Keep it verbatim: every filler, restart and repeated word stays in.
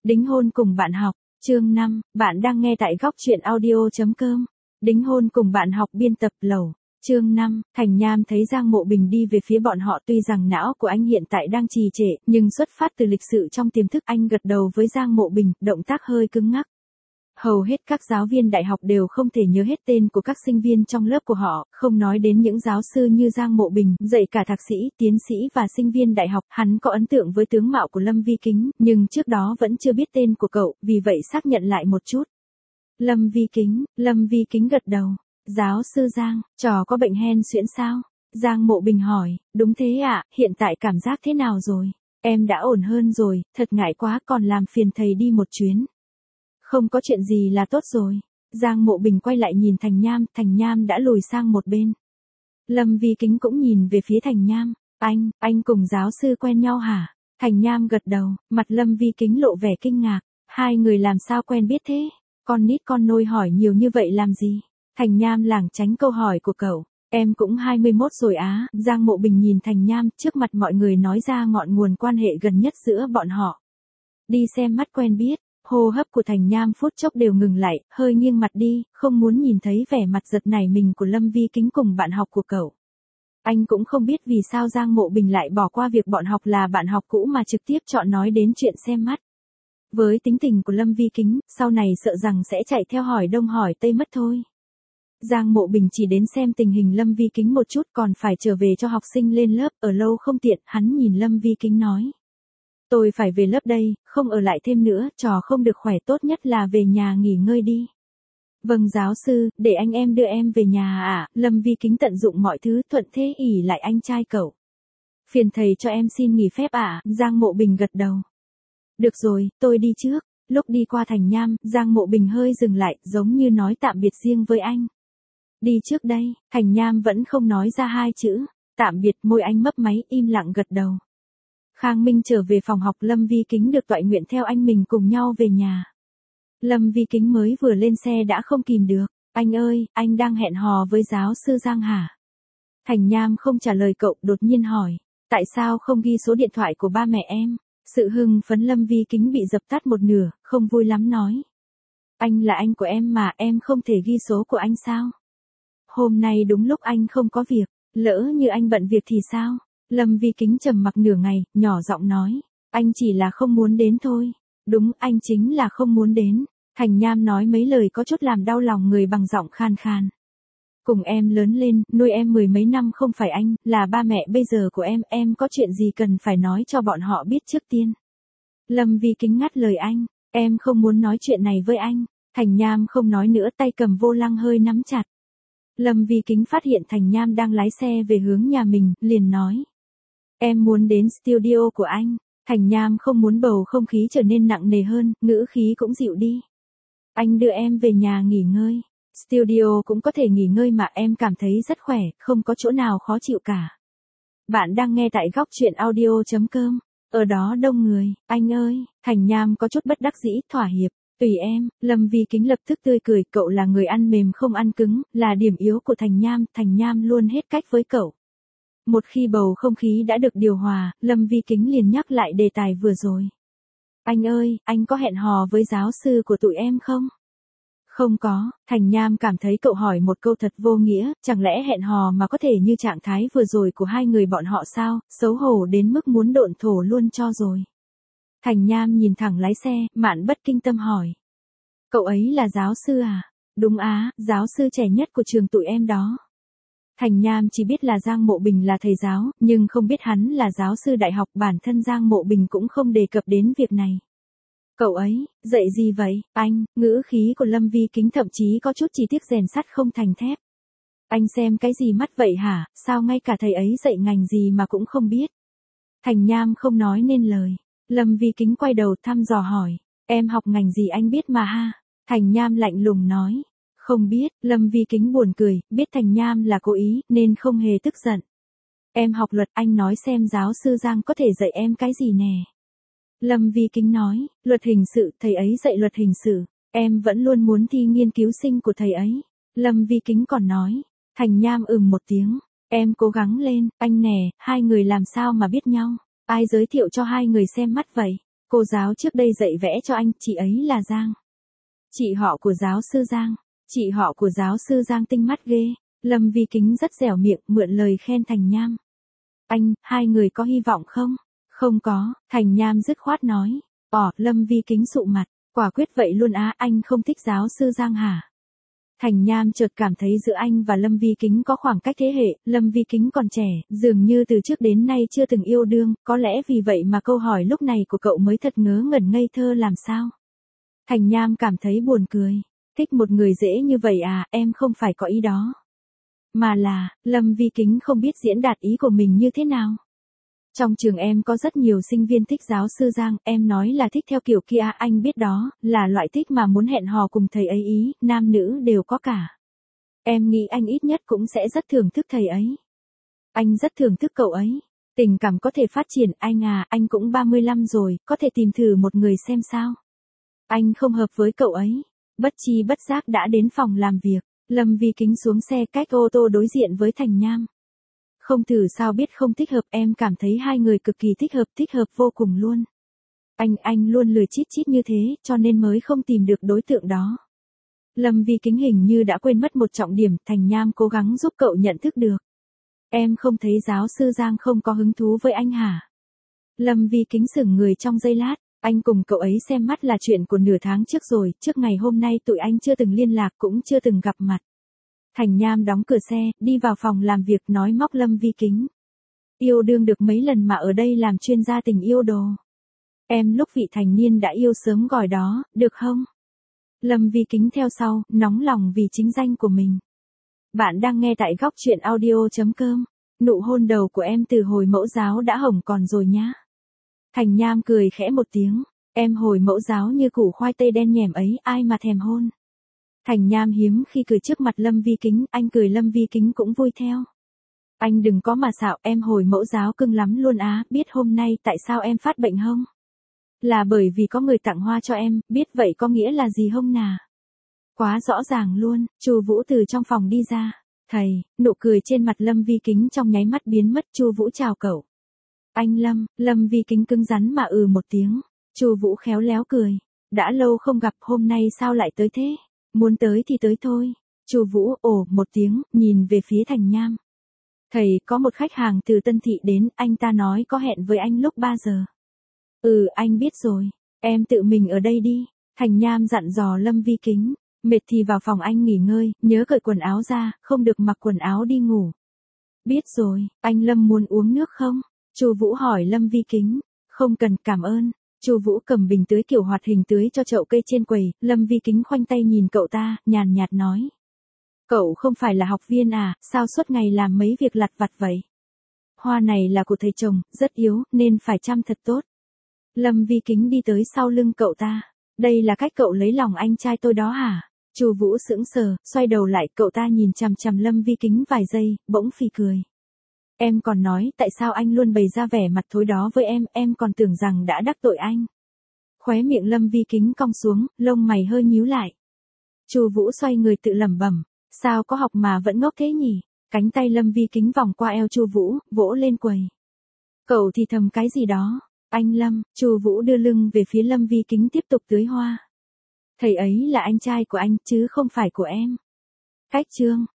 Đính hôn cùng bạn học, chương năm, bạn đang nghe tại góc truyện audio.com. Đính hôn cùng bạn học biên tập lầu. Chương năm, Thành Nham thấy Giang Mộ Bình đi về phía bọn họ, tuy rằng não của anh hiện tại đang trì trệ, nhưng xuất phát từ lịch sự trong tiềm thức, anh gật đầu với Giang Mộ Bình, động tác hơi cứng ngắc. Hầu hết các giáo viên đại học đều không thể nhớ hết tên của các sinh viên trong lớp của họ, không nói đến những giáo sư như Giang Mộ Bình, dạy cả thạc sĩ, tiến sĩ và sinh viên đại học. Hắn có ấn tượng với tướng mạo của Lâm Vi Kính, nhưng trước đó vẫn chưa biết tên của cậu, vì vậy xác nhận lại một chút. Lâm Vi Kính, Lâm Vi Kính gật đầu. Giáo sư Giang, trò có bệnh hen suyễn sao? Giang Mộ Bình hỏi. Đúng thế ạ, hiện tại cảm giác thế nào rồi? Em đã ổn hơn rồi, thật ngại quá, còn làm phiền thầy đi một chuyến. Không có chuyện gì là tốt rồi. Giang Mộ Bình quay lại nhìn Thành Nham, Thành Nham đã lùi sang một bên. Lâm Vi Kính cũng nhìn về phía Thành Nham. Anh, anh cùng giáo sư quen nhau hả? Thành Nham gật đầu, mặt Lâm Vi Kính lộ vẻ kinh ngạc. Hai người làm sao quen biết thế? Con nít con nôi hỏi nhiều như vậy làm gì? Thành Nham lảng tránh câu hỏi của cậu. Em cũng hai mươi mốt rồi á. Giang Mộ Bình nhìn Thành Nham, trước mặt mọi người nói ra ngọn nguồn quan hệ gần nhất giữa bọn họ. Đi xem mắt quen biết. Hô hấp của Thành Nham phút chốc đều ngừng lại, hơi nghiêng mặt đi, không muốn nhìn thấy vẻ mặt giật nảy mình của Lâm Vi Kính cùng bạn học của cậu. Anh cũng không biết vì sao Giang Mộ Bình lại bỏ qua việc bọn học là bạn học cũ mà trực tiếp chọn nói đến chuyện xem mắt. Với tính tình của Lâm Vi Kính, sau này sợ rằng sẽ chạy theo hỏi đông hỏi tây mất thôi. Giang Mộ Bình chỉ đến xem tình hình Lâm Vi Kính một chút, còn phải trở về cho học sinh lên lớp, ở lâu không tiện. Hắn nhìn Lâm Vi Kính nói. Tôi phải về lớp đây, không ở lại thêm nữa, trò không được khỏe, tốt nhất là về nhà nghỉ ngơi đi. Vâng giáo sư, để anh em đưa em về nhà ạ. Lâm Vi Kính tận dụng mọi thứ, thuận thế ỉ lại anh trai cậu. Phiền thầy cho em xin nghỉ phép ạ. Giang Mộ Bình gật đầu. Được rồi, tôi đi trước. Lúc đi qua Thành Nham, Giang Mộ Bình hơi dừng lại, giống như nói tạm biệt riêng với anh. Đi trước đây. Thành Nham vẫn không nói ra hai chữ. Tạm biệt, môi anh mấp máy, im lặng gật đầu. Khang Minh trở về phòng học, Lâm Vi Kính được tọa nguyện theo anh mình cùng nhau về nhà. Lâm Vi Kính mới vừa lên xe đã không kìm được. Anh ơi, anh đang hẹn hò với giáo sư Giang hả? Thành Nham không trả lời cậu, đột nhiên hỏi. Tại sao không ghi số điện thoại của ba mẹ em? Sự hưng phấn Lâm Vi Kính bị dập tắt một nửa, không vui lắm nói. Anh là anh của em mà, em không thể ghi số của anh sao? Hôm nay đúng lúc anh không có việc, lỡ như anh bận việc thì sao? Lâm Vi Kính trầm mặc nửa ngày, nhỏ giọng nói. Anh chỉ là không muốn đến thôi. Đúng, anh chính là không muốn đến. Thành Nham nói mấy lời có chút làm đau lòng người bằng giọng khan khan. Cùng em lớn lên, nuôi em mười mấy năm không phải anh, là ba mẹ bây giờ của em, em có chuyện gì cần phải nói cho bọn họ biết trước tiên. Lâm Vi Kính ngắt lời anh. Em không muốn nói chuyện này với anh. Thành Nham không nói nữa, tay cầm vô lăng hơi nắm chặt. Lâm Vi Kính phát hiện Thành Nham đang lái xe về hướng nhà mình, liền nói. Em muốn đến studio của anh. Thành Nham không muốn bầu không khí trở nên nặng nề hơn, ngữ khí cũng dịu đi. Anh đưa em về nhà nghỉ ngơi. Studio cũng có thể nghỉ ngơi mà, em cảm thấy rất khỏe, không có chỗ nào khó chịu cả. Bạn đang nghe tại góc truyện audio.com. Ở đó đông người. Anh ơi, Thành Nham có chút bất đắc dĩ, thỏa hiệp. Tùy em. Lâm Vi Kính lập tức tươi cười, cậu là người ăn mềm không ăn cứng, là điểm yếu của Thành Nham, Thành Nham luôn hết cách với cậu. Một khi bầu không khí đã được điều hòa, Lâm Vi Kính liền nhắc lại đề tài vừa rồi. Anh ơi, anh có hẹn hò với giáo sư của tụi em không? Không có. Thành Nham cảm thấy cậu hỏi một câu thật vô nghĩa, chẳng lẽ hẹn hò mà có thể như trạng thái vừa rồi của hai người bọn họ sao, xấu hổ đến mức muốn độn thổ luôn cho rồi. Thành Nham nhìn thẳng lái xe, Mạn Bất Kinh Tâm hỏi. Cậu ấy là giáo sư à? Đúng á, giáo sư trẻ nhất của trường tụi em đó. Thành Nham chỉ biết là Giang Mộ Bình là thầy giáo, nhưng không biết hắn là giáo sư đại học, bản thân Giang Mộ Bình cũng không đề cập đến việc này. Cậu ấy, dạy gì vậy, anh? Ngữ khí của Lâm Vi Kính thậm chí có chút chi tiết rèn sắt không thành thép. Anh xem cái gì mắt vậy hả, sao ngay cả thầy ấy dạy ngành gì mà cũng không biết? Thành Nham không nói nên lời. Lâm Vi Kính quay đầu thăm dò hỏi. Em học ngành gì anh biết mà ha? Thành Nham lạnh lùng nói. Không biết. Lâm Vi Kính buồn cười, biết Thành Nham là cố ý, nên không hề tức giận. Em học luật, anh nói xem giáo sư Giang có thể dạy em cái gì nè? Lâm Vi Kính nói, luật hình sự, thầy ấy dạy luật hình sự. Em vẫn luôn muốn thi nghiên cứu sinh của thầy ấy. Lâm Vi Kính còn nói. Thành Nham ừm một tiếng. Em cố gắng lên, anh nè, hai người làm sao mà biết nhau? Ai giới thiệu cho hai người xem mắt vậy? Cô giáo trước đây dạy vẽ cho anh, chị ấy là Giang. Chị họ của giáo sư Giang. Chị họ của giáo sư Giang tinh mắt ghê. Lâm Vi Kính rất dẻo miệng, mượn lời khen Thành Nham. Anh, hai người có hy vọng không? Không có, Thành Nham dứt khoát nói. Ồ, Lâm Vi Kính sụ mặt. Quả quyết vậy luôn á, anh không thích giáo sư Giang hả? Thành Nham chợt cảm thấy giữa anh và Lâm Vi Kính có khoảng cách thế hệ, Lâm Vi Kính còn trẻ, dường như từ trước đến nay chưa từng yêu đương, có lẽ vì vậy mà câu hỏi lúc này của cậu mới thật ngớ ngẩn ngây thơ làm sao. Thành Nham cảm thấy buồn cười, thích một người dễ như vậy à, em không phải có ý đó. Mà là, Lâm Vi Kính không biết diễn đạt ý của mình như thế nào. Trong trường em có rất nhiều sinh viên thích giáo sư Giang, em nói là thích theo kiểu kia, anh biết đó, là loại thích mà muốn hẹn hò cùng thầy ấy ý, nam nữ đều có cả. Em nghĩ anh ít nhất cũng sẽ rất thưởng thức thầy ấy. Anh rất thưởng thức cậu ấy. Tình cảm có thể phát triển, anh à, anh cũng ba mươi lăm rồi, có thể tìm thử một người xem sao. Anh không hợp với cậu ấy. Bất chi bất giác đã đến phòng làm việc, Lâm Vi Kính xuống xe cách ô tô đối diện với Thành Nham. Không thử sao biết không thích hợp, em cảm thấy hai người cực kỳ thích hợp, thích hợp vô cùng luôn. Anh, anh luôn lười chít chít như thế, cho nên mới không tìm được đối tượng đó. Lâm Vi Kính hình như đã quên mất một trọng điểm, Thành Nham cố gắng giúp cậu nhận thức được. Em không thấy giáo sư Giang không có hứng thú với anh hả? Lâm Vi Kính sững người trong giây lát, anh cùng cậu ấy xem mắt là chuyện của nửa tháng trước rồi, trước ngày hôm nay tụi anh chưa từng liên lạc cũng chưa từng gặp mặt. Thành Nham đóng cửa xe, đi vào phòng làm việc nói móc Lâm Vi Kính. Yêu đương được mấy lần mà ở đây làm chuyên gia tình yêu đồ. Em lúc vị thành niên đã yêu sớm gọi đó, được không? Lâm Vi Kính theo sau, nóng lòng vì chính danh của mình. Bạn đang nghe tại góc truyện audio.com. Nụ hôn đầu của em từ hồi mẫu giáo đã hồng còn rồi nhá. Thành Nham cười khẽ một tiếng. Em hồi mẫu giáo như củ khoai tây đen nhèm ấy, ai mà thèm hôn. Thành Nham hiếm khi cười trước mặt Lâm Vi Kính, anh cười Lâm Vi Kính cũng vui theo. Anh đừng có mà xạo, em hồi mẫu giáo cưng lắm luôn á, biết hôm nay tại sao em phát bệnh không? Là bởi vì có người tặng hoa cho em, biết vậy có nghĩa là gì không nà? Quá rõ ràng luôn, Chu Vũ từ trong phòng đi ra. Thầy, nụ cười trên mặt Lâm Vi Kính trong nháy mắt biến mất. Chu Vũ chào cậu. Anh Lâm, Lâm Vi Kính cứng rắn mà ừ một tiếng. Chu Vũ khéo léo cười. Đã lâu không gặp, hôm nay sao lại tới thế? Muốn tới thì tới thôi. Chu Vũ ồ một tiếng, nhìn về phía Thành Nham. Thầy, có một khách hàng từ Tân Thị đến, anh ta nói có hẹn với anh lúc ba giờ. Ừ, anh biết rồi. Em tự mình ở đây đi. Thành Nham dặn dò Lâm Vi Kính. Mệt thì vào phòng anh nghỉ ngơi, nhớ cởi quần áo ra, không được mặc quần áo đi ngủ. Biết rồi, anh Lâm muốn uống nước không? Chu Vũ hỏi Lâm Vi Kính. Không cần, cảm ơn. Chu Vũ cầm bình tưới kiểu hoạt hình tưới cho chậu cây trên quầy, Lâm Vi Kính khoanh tay nhìn cậu ta, nhàn nhạt nói. Cậu không phải là học viên à, sao suốt ngày làm mấy việc lặt vặt vậy? Hoa này là của thầy trồng, rất yếu, nên phải chăm thật tốt. Lâm Vi Kính đi tới sau lưng cậu ta. Đây là cách cậu lấy lòng anh trai tôi đó hả? Chu Vũ sững sờ, xoay đầu lại, cậu ta nhìn chằm chằm Lâm Vi Kính vài giây, bỗng phì cười. Em còn nói tại sao anh luôn bày ra vẻ mặt thối đó với em, em còn tưởng rằng đã đắc tội anh. Khóe miệng Lâm Vi Kính cong xuống, lông mày hơi nhíu lại. Chu Vũ xoay người tự lẩm bẩm, sao có học mà vẫn ngốc thế nhỉ? Cánh tay Lâm Vi Kính vòng qua eo Chu Vũ, vỗ lên quầy. Cậu thì thầm cái gì đó? Anh Lâm, Chu Vũ đưa lưng về phía Lâm Vi Kính tiếp tục tưới hoa. Thầy ấy là anh trai của anh chứ không phải của em. Cách chương